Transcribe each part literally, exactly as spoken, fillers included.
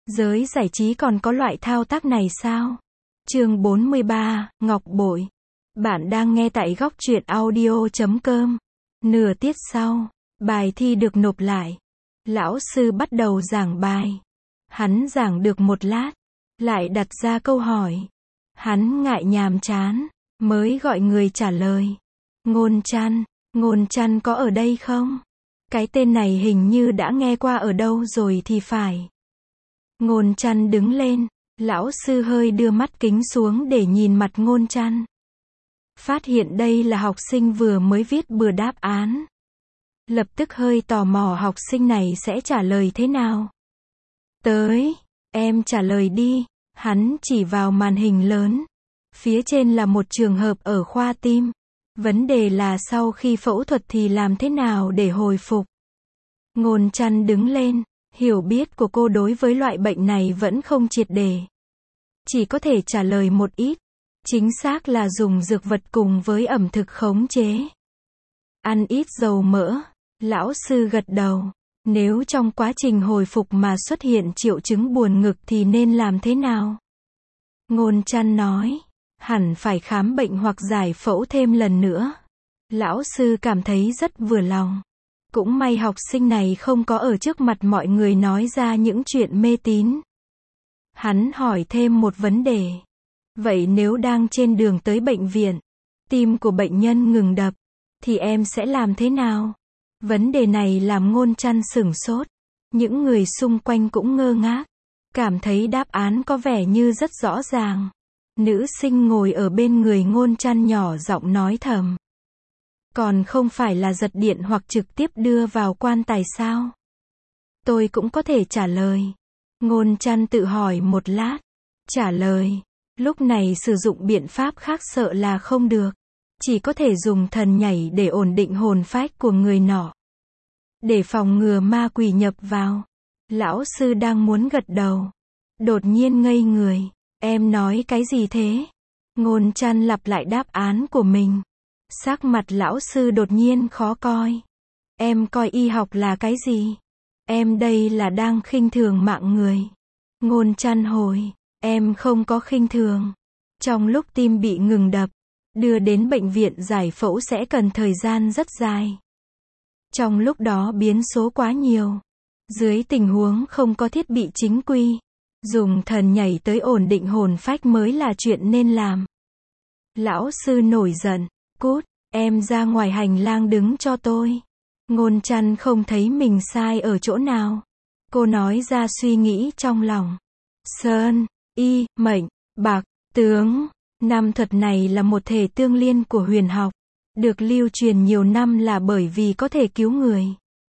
Giới giải trí còn có loại thao tác này sao? Chương bốn mươi ba, Ngọc Bội. Bạn đang nghe tại góc truyện audio chấm com. Nửa tiết sau, bài thi được nộp lại. Lão sư bắt đầu giảng bài. Hắn giảng được một lát, lại đặt ra câu hỏi. Hắn ngại nhàm chán, mới gọi người trả lời. Ngôn Trăn, Ngôn Trăn có ở đây không? Cái tên này hình như đã nghe qua ở đâu rồi thì phải. Ngôn Trăn đứng lên, lão sư hơi đưa mắt kính xuống để nhìn mặt Ngôn Trăn. Phát hiện đây là học sinh vừa mới viết bừa đáp án. Lập tức hơi tò mò học sinh này sẽ trả lời thế nào. Tới, em trả lời đi. Hắn chỉ vào màn hình lớn. Phía trên là một trường hợp ở khoa tim. Vấn đề là sau khi phẫu thuật thì làm thế nào để hồi phục. Ngôn Trăn đứng lên. Hiểu biết của cô đối với loại bệnh này vẫn không triệt để. Chỉ có thể trả lời một ít. Chính xác là dùng dược vật cùng với ẩm thực khống chế. Ăn ít dầu mỡ. Lão sư gật đầu. Nếu trong quá trình hồi phục mà xuất hiện triệu chứng buồn ngực thì nên làm thế nào? Ngôn Trăn nói. Hẳn phải khám bệnh hoặc giải phẫu thêm lần nữa. Lão sư cảm thấy rất vừa lòng. Cũng may học sinh này không có ở trước mặt mọi người nói ra những chuyện mê tín. Hắn hỏi thêm một vấn đề. Vậy nếu đang trên đường tới bệnh viện, tim của bệnh nhân ngừng đập, thì em sẽ làm thế nào? Vấn đề này làm Ngôn Trăn sửng sốt. Những người xung quanh cũng ngơ ngác. Cảm thấy đáp án có vẻ như rất rõ ràng. Nữ sinh ngồi ở bên người Ngôn Trăn nhỏ giọng nói thầm. Còn không phải là giật điện hoặc trực tiếp đưa vào quan tài sao? Tôi cũng có thể trả lời. Ngôn Trăn tự hỏi một lát. Trả lời. Lúc này sử dụng biện pháp khác sợ là không được. Chỉ có thể dùng thần nhảy để ổn định hồn phách của người nọ. Để phòng ngừa ma quỷ nhập vào. Lão sư đang muốn gật đầu. Đột nhiên ngây người. Em nói cái gì thế? Ngôn Trăn lặp lại đáp án của mình. Sắc mặt lão sư đột nhiên khó coi. Em coi y học là cái gì? Em đây là đang khinh thường mạng người. Ngôn Trăn hồi. Em không có khinh thường. Trong lúc tim bị ngừng đập, đưa đến bệnh viện giải phẫu sẽ cần thời gian rất dài. Trong lúc đó biến số quá nhiều. Dưới tình huống không có thiết bị chính quy, dùng thần nhảy tới ổn định hồn phách mới là chuyện nên làm. Lão sư nổi giận. Cút, em ra ngoài hành lang đứng cho tôi. Ngôn Trăn không thấy mình sai ở chỗ nào. Cô nói ra suy nghĩ trong lòng. Sơn, y, mệnh, bạc, tướng. Năm thuật này là một thể tương liên của huyền học. Được lưu truyền nhiều năm là bởi vì có thể cứu người.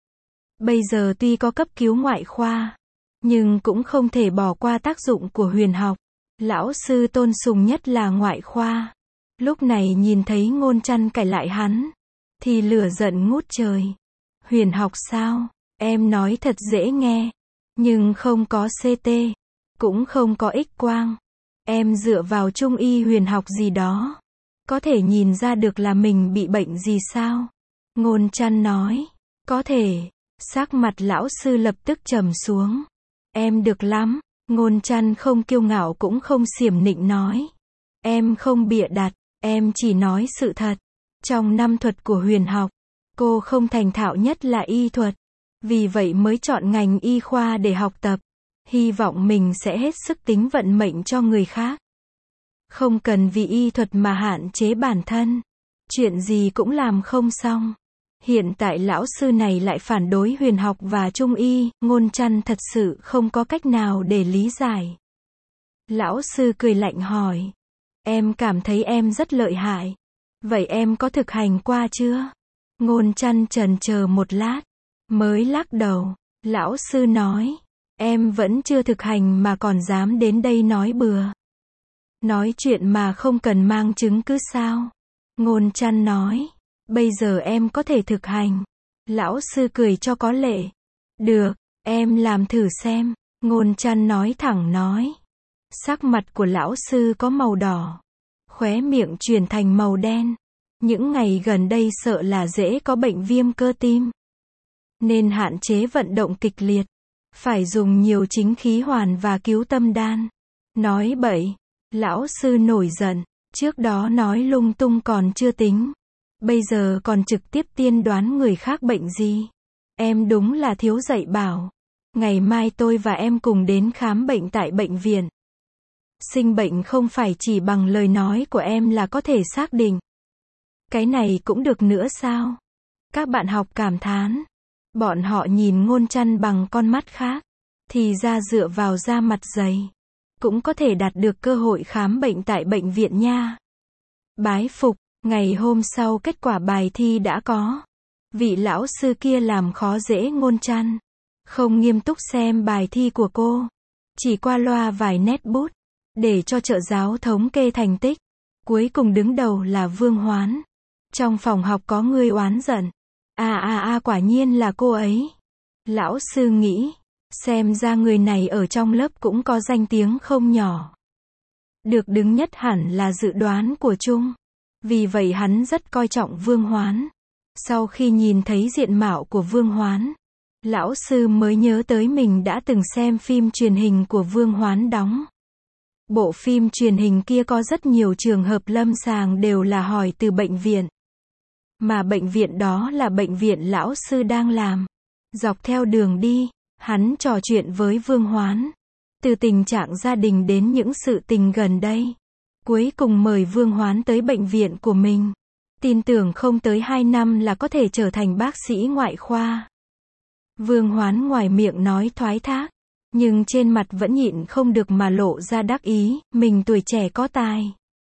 Bây giờ tuy có cấp cứu ngoại khoa, nhưng cũng không thể bỏ qua tác dụng của huyền học. Lão sư tôn sùng nhất là ngoại khoa. Lúc này nhìn thấy Ngôn Trăn cãi lại hắn, thì lửa giận ngút trời. Huyền học sao? Em nói thật dễ nghe. Nhưng không có xê tê, cũng không có X-quang. Em dựa vào trung y huyền học gì đó. Có thể nhìn ra được là mình bị bệnh gì sao? Ngôn Trăn nói. Có thể. Sắc mặt lão sư lập tức trầm xuống. Em được lắm. Ngôn Trăn không kiêu ngạo cũng không xiểm nịnh nói. Em không bịa đặt. Em chỉ nói sự thật. Trong năm thuật của huyền học, cô không thành thạo nhất là y thuật. Vì vậy mới chọn ngành y khoa để học tập. Hy vọng mình sẽ hết sức tính vận mệnh cho người khác. Không cần vì y thuật mà hạn chế bản thân. Chuyện gì cũng làm không xong. Hiện tại lão sư này lại phản đối huyền học và trung y. Ngôn Trăn thật sự không có cách nào để lý giải. Lão sư cười lạnh hỏi. Em cảm thấy em rất lợi hại. Vậy em có thực hành qua chưa? Ngôn Trăn chần chờ một lát, mới lắc đầu. Lão sư nói. Em vẫn chưa thực hành mà còn dám đến đây nói bừa. Nói chuyện mà không cần mang chứng cứ sao? Ngôn Trăn nói. Bây giờ em có thể thực hành. Lão sư cười cho có lệ. Được, em làm thử xem. Ngôn Trăn nói thẳng nói. Sắc mặt của lão sư có màu đỏ. Khóe miệng chuyển thành màu đen. Những ngày gần đây sợ là dễ có bệnh viêm cơ tim. Nên hạn chế vận động kịch liệt. Phải dùng nhiều chính khí hoàn và cứu tâm đan. Nói bậy. Lão sư nổi giận. Trước đó nói lung tung còn chưa tính. Bây giờ còn trực tiếp tiên đoán người khác bệnh gì. Em đúng là thiếu dạy bảo. Ngày mai tôi và em cùng đến khám bệnh tại bệnh viện. Sinh bệnh không phải chỉ bằng lời nói của em là có thể xác định. Cái này cũng được nữa sao? Các bạn học cảm thán. Bọn họ nhìn Ngôn Trăn bằng con mắt khác. Thì ra dựa vào da mặt dày. Cũng có thể đạt được cơ hội khám bệnh tại bệnh viện nha. Bái phục. Ngày hôm sau kết quả bài thi đã có. Vị lão sư kia làm khó dễ Ngôn Trăn. Không nghiêm túc xem bài thi của cô. Chỉ qua loa vài nét bút. Để cho trợ giáo thống kê thành tích. Cuối cùng đứng đầu là Vương Hoán. Trong phòng học có người oán giận. À à à quả nhiên là cô ấy. Lão sư nghĩ. Xem ra người này ở trong lớp cũng có danh tiếng không nhỏ. Được đứng nhất hẳn là dự đoán của Trung. Vì vậy hắn rất coi trọng Vương Hoán. Sau khi nhìn thấy diện mạo của Vương Hoán, lão sư mới nhớ tới mình đã từng xem phim truyền hình của Vương Hoán đóng. Bộ phim truyền hình kia có rất nhiều trường hợp lâm sàng đều là hỏi từ bệnh viện. Mà bệnh viện đó là bệnh viện lão sư đang làm. Dọc theo đường đi, hắn trò chuyện với Vương Hoán. Từ tình trạng gia đình đến những sự tình gần đây. Cuối cùng mời Vương Hoán tới bệnh viện của mình. Tin tưởng không tới hai năm là có thể trở thành bác sĩ ngoại khoa. Vương Hoán ngoài miệng nói thoái thác. Nhưng trên mặt vẫn nhịn không được mà lộ ra đắc ý, mình tuổi trẻ có tài.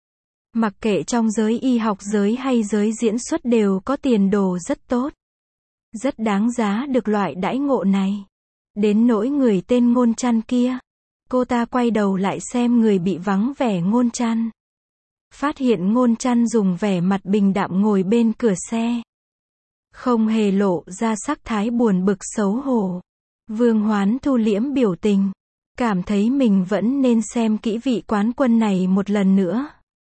Mặc kệ trong giới y học giới hay giới diễn xuất đều có tiền đồ rất tốt. Rất đáng giá được loại đãi ngộ này. Đến nỗi người tên Ngôn Trăn kia. Cô ta quay đầu lại xem người bị vắng vẻ Ngôn Trăn. Phát hiện Ngôn Trăn dùng vẻ mặt bình đạm ngồi bên cửa xe. Không hề lộ ra sắc thái buồn bực xấu hổ. Vương Hoán thu liễm biểu tình. Cảm thấy mình vẫn nên xem kỹ vị quán quân này một lần nữa.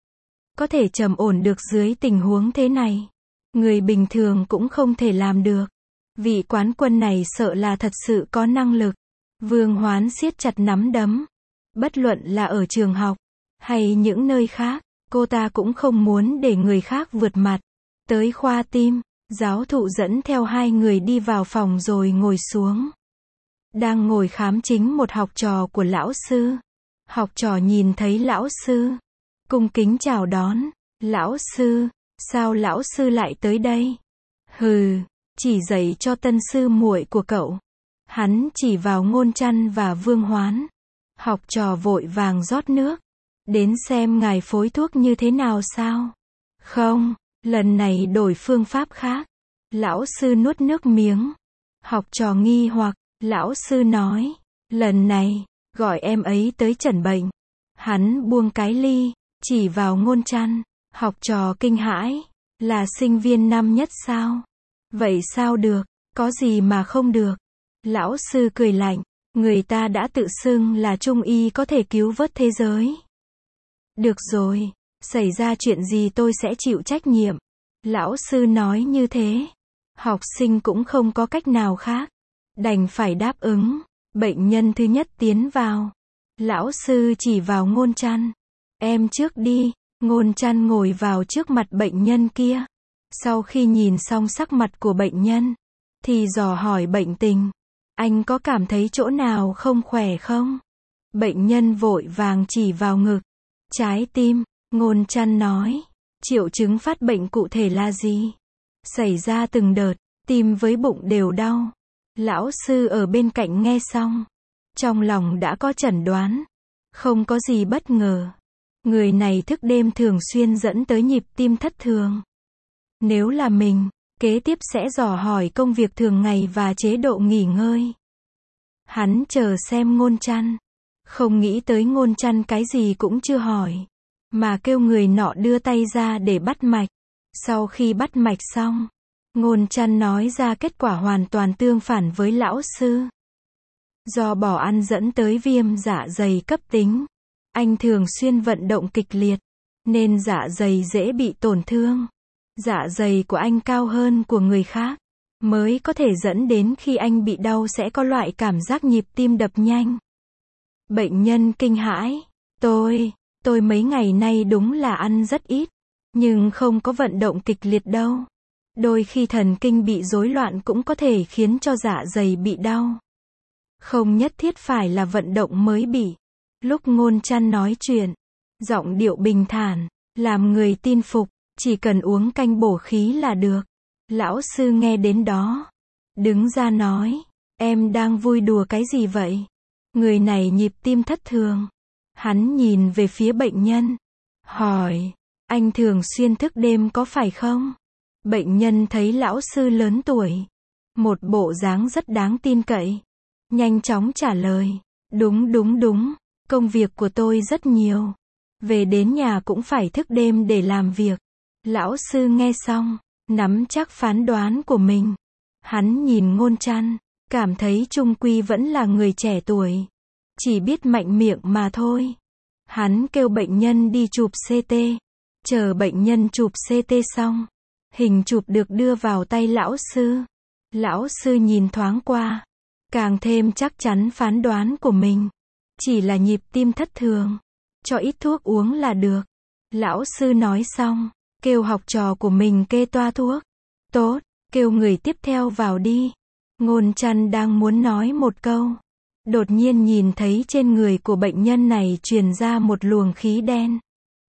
Có thể trầm ổn được dưới tình huống thế này. Người bình thường cũng không thể làm được. Vị quán quân này sợ là thật sự có năng lực. Vương Hoán siết chặt nắm đấm. Bất luận là ở trường học, hay những nơi khác, cô ta cũng không muốn để người khác vượt mặt. Tới khoa tim, giáo thụ dẫn theo hai người đi vào phòng rồi ngồi xuống. Đang ngồi khám chính một học trò của lão sư. Học trò nhìn thấy lão sư. Cung kính chào đón. Lão sư, sao lão sư lại tới đây? Hừ, chỉ dạy cho tân sư muội của cậu. Hắn chỉ vào Ngôn Trăn và Vương Hoán. Học trò vội vàng rót nước. Đến xem ngài phối thuốc như thế nào sao? Không, lần này đổi phương pháp khác. Lão sư nuốt nước miếng. Học trò nghi hoặc, lão sư nói, lần này, gọi em ấy tới chẩn bệnh. Hắn buông cái ly, chỉ vào Ngôn Trăn. Học trò kinh hãi, là sinh viên năm nhất sao? Vậy sao được, có gì mà không được? Lão sư cười lạnh, người ta đã tự xưng là trung y có thể cứu vớt thế giới. Được rồi, xảy ra chuyện gì tôi sẽ chịu trách nhiệm. Lão sư nói như thế. Học sinh cũng không có cách nào khác. Đành phải đáp ứng. Bệnh nhân thứ nhất tiến vào. Lão sư chỉ vào Ngôn Trăn. Em trước đi. Ngôn Trăn ngồi vào trước mặt bệnh nhân kia. Sau khi nhìn xong sắc mặt của bệnh nhân, thì dò hỏi bệnh tình. Anh có cảm thấy chỗ nào không khỏe không? Bệnh nhân vội vàng chỉ vào ngực. Trái tim. Ngôn Trăn nói. Triệu chứng phát bệnh cụ thể là gì? Xảy ra từng đợt, tim với bụng đều đau. Lão sư ở bên cạnh nghe xong. Trong lòng đã có chẩn đoán. Không có gì bất ngờ. Người này thức đêm thường xuyên dẫn tới nhịp tim thất thường. Nếu là mình, kế tiếp sẽ dò hỏi công việc thường ngày và chế độ nghỉ ngơi. Hắn chờ xem Ngôn Trăn. Không nghĩ tới Ngôn Trăn cái gì cũng chưa hỏi. Mà kêu người nọ đưa tay ra để bắt mạch. Sau khi bắt mạch xong, Ngôn Trăn nói ra kết quả hoàn toàn tương phản với lão sư. Do bỏ ăn dẫn tới viêm dạ dày cấp tính. Anh thường xuyên vận động kịch liệt, nên dạ dày dễ bị tổn thương. Dạ dày của anh cao hơn của người khác. mới có thể dẫn đến khi anh bị đau sẽ có loại cảm giác nhịp tim đập nhanh. Bệnh nhân kinh hãi. Tôi, tôi mấy ngày nay đúng là ăn rất ít, nhưng không có vận động kịch liệt đâu. Đôi khi thần kinh bị rối loạn cũng có thể khiến cho dạ dày bị đau. Không nhất thiết phải là vận động mới bị. Lúc Ngôn Trăn nói chuyện, giọng điệu bình thản, làm người tin phục, chỉ cần uống canh bổ khí là được. Lão sư nghe đến đó, đứng ra nói, em đang vui đùa cái gì vậy? Người này nhịp tim thất thường. Hắn nhìn về phía bệnh nhân, hỏi, anh thường xuyên thức đêm có phải không? Bệnh nhân thấy lão sư lớn tuổi, một bộ dáng rất đáng tin cậy, nhanh chóng trả lời, đúng đúng đúng, công việc của tôi rất nhiều. Về đến nhà cũng phải thức đêm để làm việc. Lão sư nghe xong, nắm chắc phán đoán của mình. Hắn nhìn Ngôn Trăn, cảm thấy chung quy vẫn là người trẻ tuổi. Chỉ biết mạnh miệng mà thôi. Hắn kêu bệnh nhân đi chụp xê tê. Chờ bệnh nhân chụp xê tê xong, hình chụp được đưa vào tay lão sư. Lão sư nhìn thoáng qua, càng thêm chắc chắn phán đoán của mình. Chỉ là nhịp tim thất thường, cho ít thuốc uống là được. Lão sư nói xong, kêu học trò của mình kê toa thuốc. Tốt, kêu người tiếp theo vào đi. Ngôn Trăn đang muốn nói một câu, đột nhiên nhìn thấy trên người của bệnh nhân này truyền ra một luồng khí đen.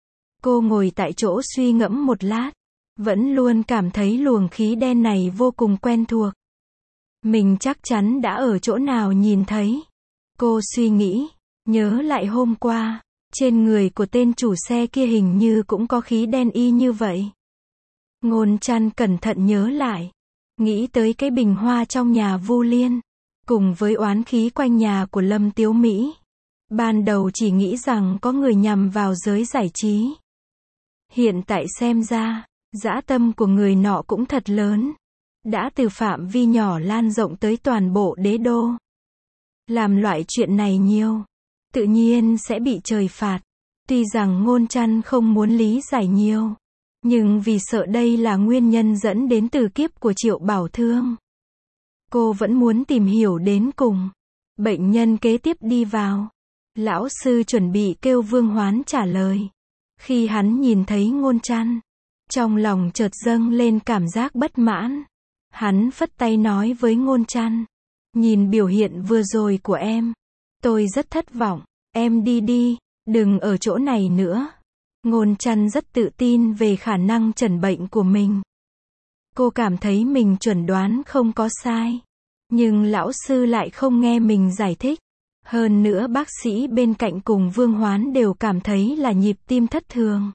Cô ngồi tại chỗ suy ngẫm một lát, vẫn luôn cảm thấy luồng khí đen này vô cùng quen thuộc. Mình chắc chắn đã ở chỗ nào nhìn thấy. Cô suy nghĩ, nhớ lại hôm qua, trên người của tên chủ xe kia hình như cũng có khí đen y như vậy. Ngôn Trăn cẩn thận nhớ lại, nghĩ tới cái bình hoa trong nhà Vu Liên, cùng với oán khí quanh nhà của Lâm Tiếu Mỹ. Ban đầu chỉ nghĩ rằng có người nhằm vào giới giải trí. Hiện tại xem ra, dã tâm của người nọ cũng thật lớn. Đã từ phạm vi nhỏ lan rộng tới toàn bộ đế đô. Làm loại chuyện này nhiều, tự nhiên sẽ bị trời phạt. Tuy rằng Ngôn Trăn không muốn lý giải nhiều, nhưng vì sợ đây là nguyên nhân dẫn đến từ kiếp của Triệu Bảo Thương, cô vẫn muốn tìm hiểu đến cùng. Bệnh nhân kế tiếp đi vào. Lão sư chuẩn bị kêu Vương Hoán trả lời. Khi hắn nhìn thấy Ngôn Trăn, trong lòng chợt dâng lên cảm giác bất mãn. Hắn phất tay nói với Ngôn Trăn, nhìn biểu hiện vừa rồi của em, tôi rất thất vọng, em đi đi, đừng ở chỗ này nữa. Ngôn Trăn rất tự tin về khả năng chẩn bệnh của mình. Cô cảm thấy mình chuẩn đoán không có sai, nhưng lão sư lại không nghe mình giải thích. Hơn nữa bác sĩ bên cạnh cùng Vương Hoán đều cảm thấy là nhịp tim thất thường.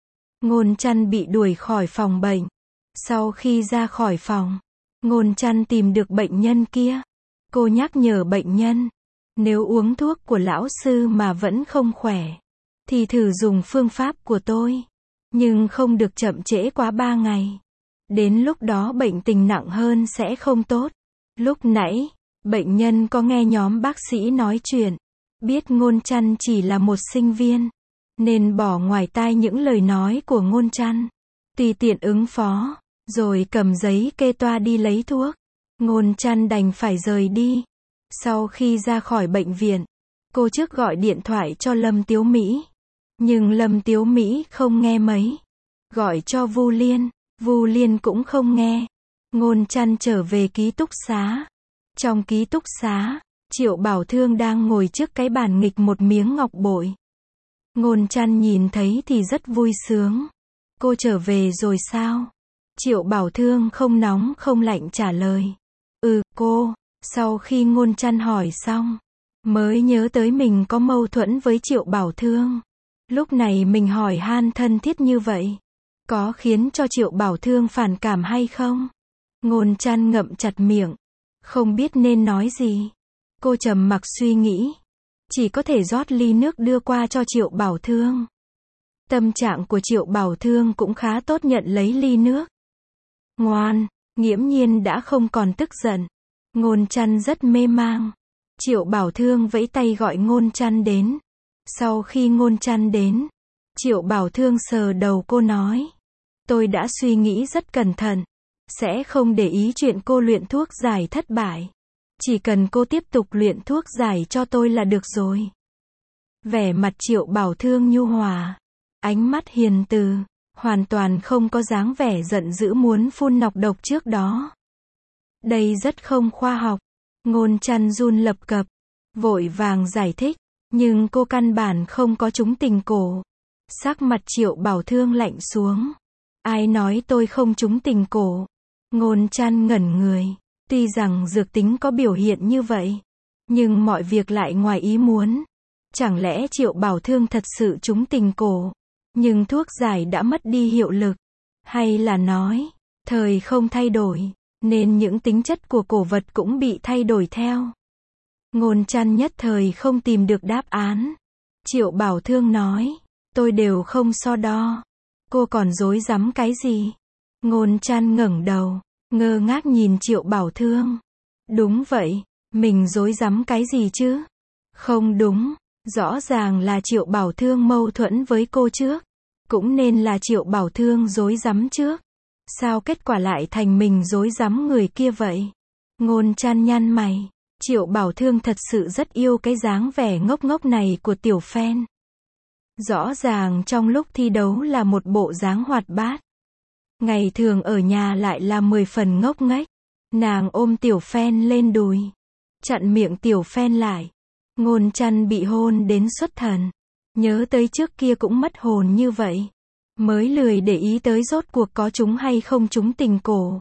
Ngôn Trăn bị đuổi khỏi phòng bệnh. Sau khi ra khỏi phòng, Ngôn Trăn tìm được bệnh nhân kia. Cô nhắc nhở bệnh nhân, nếu uống thuốc của lão sư mà vẫn không khỏe, thì thử dùng phương pháp của tôi. Nhưng không được chậm trễ quá ba ngày. Đến lúc đó bệnh tình nặng hơn sẽ không tốt. Lúc nãy, bệnh nhân có nghe nhóm bác sĩ nói chuyện. Biết Ngôn Trăn chỉ là một sinh viên, nên bỏ ngoài tai những lời nói của Ngôn Trăn. Tùy tiện ứng phó, rồi cầm giấy kê toa đi lấy thuốc. Ngôn Trăn đành phải rời đi. Sau khi ra khỏi bệnh viện, cô trước gọi điện thoại cho Lâm Tiếu Mỹ. Nhưng Lâm Tiếu Mỹ không nghe mấy. Gọi cho Vu Liên, Vu Liên cũng không nghe. Ngôn Trăn trở về ký túc xá. Trong ký túc xá, Triệu Bảo Thương đang ngồi trước cái bàn nghịch một miếng ngọc bội. Ngôn Trăn nhìn thấy thì rất vui sướng. Cô trở về rồi sao? Triệu Bảo Thương không nóng không lạnh trả lời. Ừ, cô. Sau khi Ngôn Trăn hỏi xong, mới nhớ tới mình có mâu thuẫn với Triệu Bảo Thương. Lúc này mình hỏi han thân thiết như vậy, có khiến cho Triệu Bảo Thương phản cảm hay không? Ngôn Trăn ngậm chặt miệng, không biết nên nói gì. Cô trầm mặc suy nghĩ, chỉ có thể rót ly nước đưa qua cho Triệu Bảo Thương. Tâm trạng của Triệu Bảo Thương cũng khá tốt, nhận lấy ly nước. Ngoan, nghiễm nhiên đã không còn tức giận. Ngôn Trăn rất mê mang. Triệu Bảo Thương vẫy tay gọi Ngôn Trăn đến. Sau khi Ngôn Trăn đến, Triệu Bảo Thương sờ đầu cô nói, tôi đã suy nghĩ rất cẩn thận. sẽ không để ý chuyện cô luyện thuốc giải thất bại. Chỉ cần cô tiếp tục luyện thuốc giải cho tôi là được rồi. Vẻ mặt Triệu Bảo Thương nhu hòa, ánh mắt hiền từ, hoàn toàn không có dáng vẻ giận dữ muốn phun nọc độc trước đó. Đây rất không khoa học. Ngôn Trăn run lập cập, vội vàng giải thích, nhưng cô căn bản không có trúng tình cổ. Sắc mặt Triệu Bảo Thương lạnh xuống. Ai nói tôi không trúng tình cổ? Ngôn Trăn ngẩn người. Tuy rằng dược tính có biểu hiện như vậy, nhưng mọi việc lại ngoài ý muốn. Chẳng lẽ Triệu Bảo Thương thật sự trúng tình cổ, nhưng thuốc giải đã mất đi hiệu lực? Hay là nói, thời không thay đổi, nên những tính chất của cổ vật cũng bị thay đổi theo? Ngôn Trăn nhất thời không tìm được đáp án. Triệu Bảo Thương nói, tôi đều không so đo. Cô còn rối rắm cái gì? Ngôn Trăn ngẩng đầu, ngơ ngác nhìn Triệu Bảo Thương. Đúng vậy, mình rối rắm cái gì chứ? Không đúng, rõ ràng là Triệu Bảo Thương mâu thuẫn với cô trước. Cũng nên là Triệu Bảo Thương rối rắm trước. Sao kết quả lại thành mình rối rắm người kia vậy? Ngôn Trăn nhăn mày. Triệu Bảo Thương thật sự rất yêu cái dáng vẻ ngốc ngốc này của Tiểu Phen. Rõ ràng trong lúc thi đấu là một bộ dáng hoạt bát. Ngày thường ở nhà lại là mười phần ngốc nghếch. Nàng ôm Tiểu Phen lên đùi, chặn miệng Tiểu Phen lại. Ngôn Trăn bị hôn đến xuất thần. Nhớ tới trước kia cũng mất hồn như vậy. Mới lười để ý tới rốt cuộc có trúng hay không trúng tình cổ.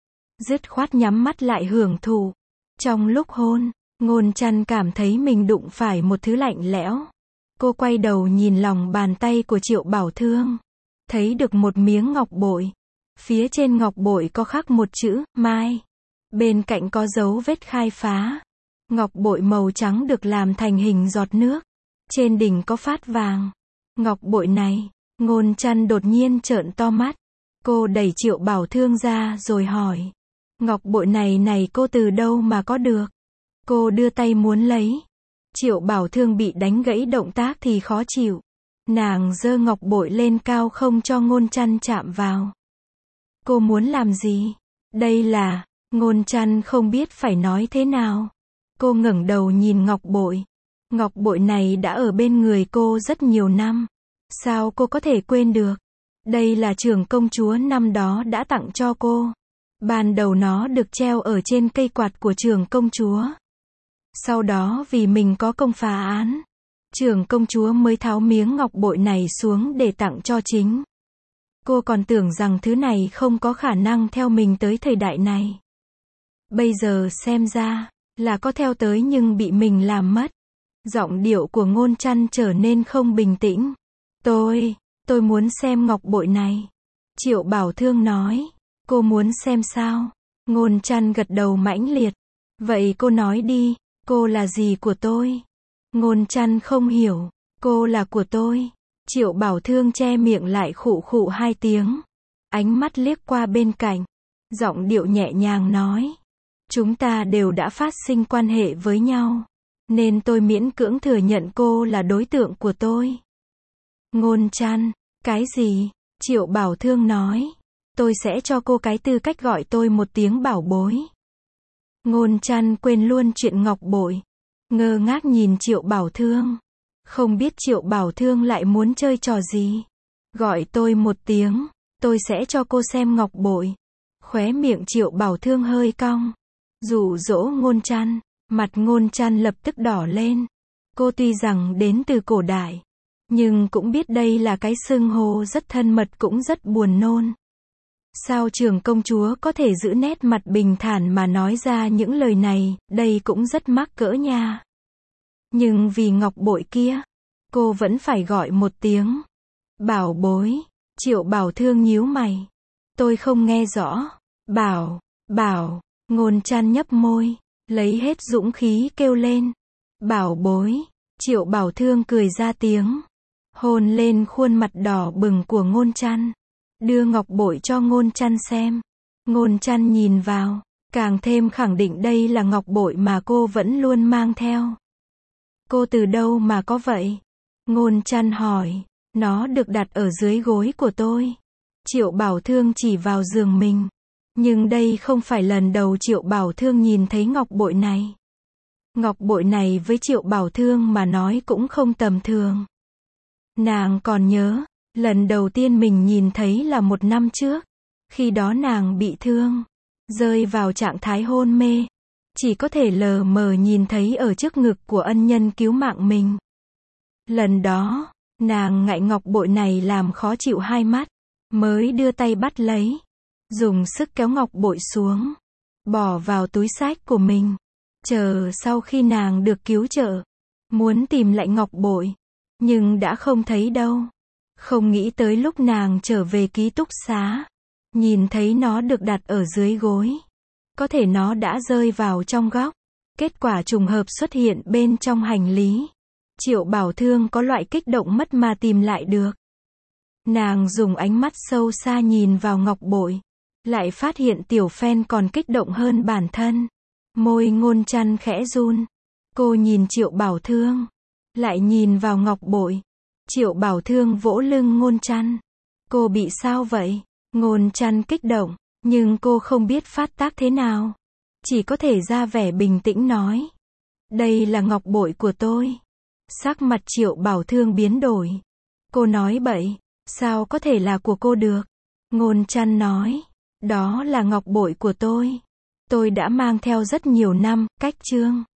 Dứt khoát nhắm mắt lại hưởng thụ. Trong lúc hôn, Ngôn Trăn cảm thấy mình đụng phải một thứ lạnh lẽo. Cô quay đầu nhìn lòng bàn tay của Triệu Bảo Thương. Thấy được một miếng ngọc bội. Phía trên ngọc bội có khắc một chữ, Mai. Bên cạnh có dấu vết khai phá. Ngọc bội màu trắng được làm thành hình giọt nước. Trên đỉnh có phát vàng. Ngọc bội này, Ngôn Trăn đột nhiên trợn to mắt. Cô đẩy Triệu Bảo Thương ra rồi hỏi. Ngọc bội này này cô từ đâu mà có được? Cô đưa tay muốn lấy. Triệu Bảo Thương bị đánh gãy động tác thì khó chịu. Nàng giơ ngọc bội lên cao không cho Ngôn Trăn chạm vào. Cô muốn làm gì? Đây là... Ngôn Trăn không biết phải nói thế nào. Cô ngẩng đầu nhìn ngọc bội. Ngọc bội này đã ở bên người cô rất nhiều năm. Sao cô có thể quên được? Đây là Trưởng công chúa năm đó đã tặng cho cô. Ban đầu nó được treo ở trên cây quạt của Trưởng công chúa. Sau đó vì mình có công phá án, Trưởng công chúa mới tháo miếng ngọc bội này xuống để tặng cho chính. Cô còn tưởng rằng thứ này không có khả năng theo mình tới thời đại này. Bây giờ xem ra, là có theo tới nhưng bị mình làm mất. Giọng điệu của Ngôn Trăn trở nên không bình tĩnh. Tôi, tôi muốn xem ngọc bội này. Triệu Bảo Thương nói. Cô muốn xem sao? Ngôn Trăn gật đầu mãnh liệt. Vậy cô nói đi, cô là gì của tôi? Ngôn Trăn không hiểu. Cô là của tôi. Triệu Bảo Thương che miệng lại khụ khụ hai tiếng. Ánh mắt liếc qua bên cạnh. Giọng điệu nhẹ nhàng nói. Chúng ta đều đã phát sinh quan hệ với nhau. Nên tôi miễn cưỡng thừa nhận cô là đối tượng của tôi. Ngôn Trăn, cái gì? Triệu Bảo Thương nói. Tôi sẽ cho cô cái tư cách gọi tôi một tiếng bảo bối. Ngôn Trăn quên luôn chuyện ngọc bội. Ngơ ngác nhìn Triệu Bảo Thương. Không biết Triệu Bảo Thương lại muốn chơi trò gì. Gọi tôi một tiếng, tôi sẽ cho cô xem ngọc bội. Khóe miệng Triệu Bảo Thương hơi cong. Dụ dỗ Ngôn Trăn. Mặt Ngôn Trăn lập tức đỏ lên. Cô tuy rằng đến từ cổ đại, nhưng cũng biết đây là cái xưng hô rất thân mật cũng rất buồn nôn. Sao Trưởng công chúa có thể giữ nét mặt bình thản mà nói ra những lời này, đây cũng rất mắc cỡ nha. Nhưng vì ngọc bội kia, cô vẫn phải gọi một tiếng. Bảo bối. Triệu Bảo Thương nhíu mày. Tôi không nghe rõ. Bảo, bảo. Ngôn Trăn nhấp môi, lấy hết dũng khí kêu lên. Bảo bối. Triệu Bảo Thương cười ra tiếng. Hôn lên khuôn mặt đỏ bừng của Ngôn Trăn. Đưa ngọc bội cho Ngôn Trăn xem. Ngôn Trăn nhìn vào, càng thêm khẳng định đây là ngọc bội mà cô vẫn luôn mang theo. Cô từ đâu mà có vậy? Ngôn Trăn hỏi. Nó được đặt ở dưới gối của tôi. Triệu Bảo Thương chỉ vào giường mình. Nhưng đây không phải lần đầu Triệu Bảo Thương nhìn thấy ngọc bội này. Ngọc bội này với Triệu Bảo Thương mà nói cũng không tầm thường. Nàng còn nhớ, lần đầu tiên mình nhìn thấy là một năm trước. Khi đó nàng bị thương, rơi vào trạng thái hôn mê. Chỉ có thể lờ mờ nhìn thấy ở trước ngực của ân nhân cứu mạng mình. Lần đó, nàng ngại ngọc bội này làm khó chịu hai mắt, mới đưa tay bắt lấy, dùng sức kéo ngọc bội xuống, bỏ vào túi xách của mình. Chờ sau khi nàng được cứu trợ, muốn tìm lại ngọc bội, nhưng đã không thấy đâu. Không nghĩ tới lúc nàng trở về ký túc xá, nhìn thấy nó được đặt ở dưới gối. Có thể nó đã rơi vào trong góc. Kết quả trùng hợp xuất hiện bên trong hành lý. Triệu Bảo Thương có loại kích động mất mà tìm lại được. Nàng dùng ánh mắt sâu xa nhìn vào ngọc bội, lại phát hiện Tiểu Phen còn kích động hơn bản thân. Môi Ngôn Chăn khẽ run. Cô nhìn Triệu Bảo Thương, lại nhìn vào ngọc bội. Triệu Bảo Thương vỗ lưng Ngôn Chăn. Cô bị sao vậy? Ngôn Chăn kích động, nhưng cô không biết phát tác thế nào. Chỉ có thể ra vẻ bình tĩnh nói. Đây là ngọc bội của tôi. Sắc mặt Triệu Bảo Thương biến đổi. Cô nói bậy, sao có thể là của cô được? Ngôn Chăn nói. Đó là ngọc bội của tôi. Tôi đã mang theo rất nhiều năm, cách chương.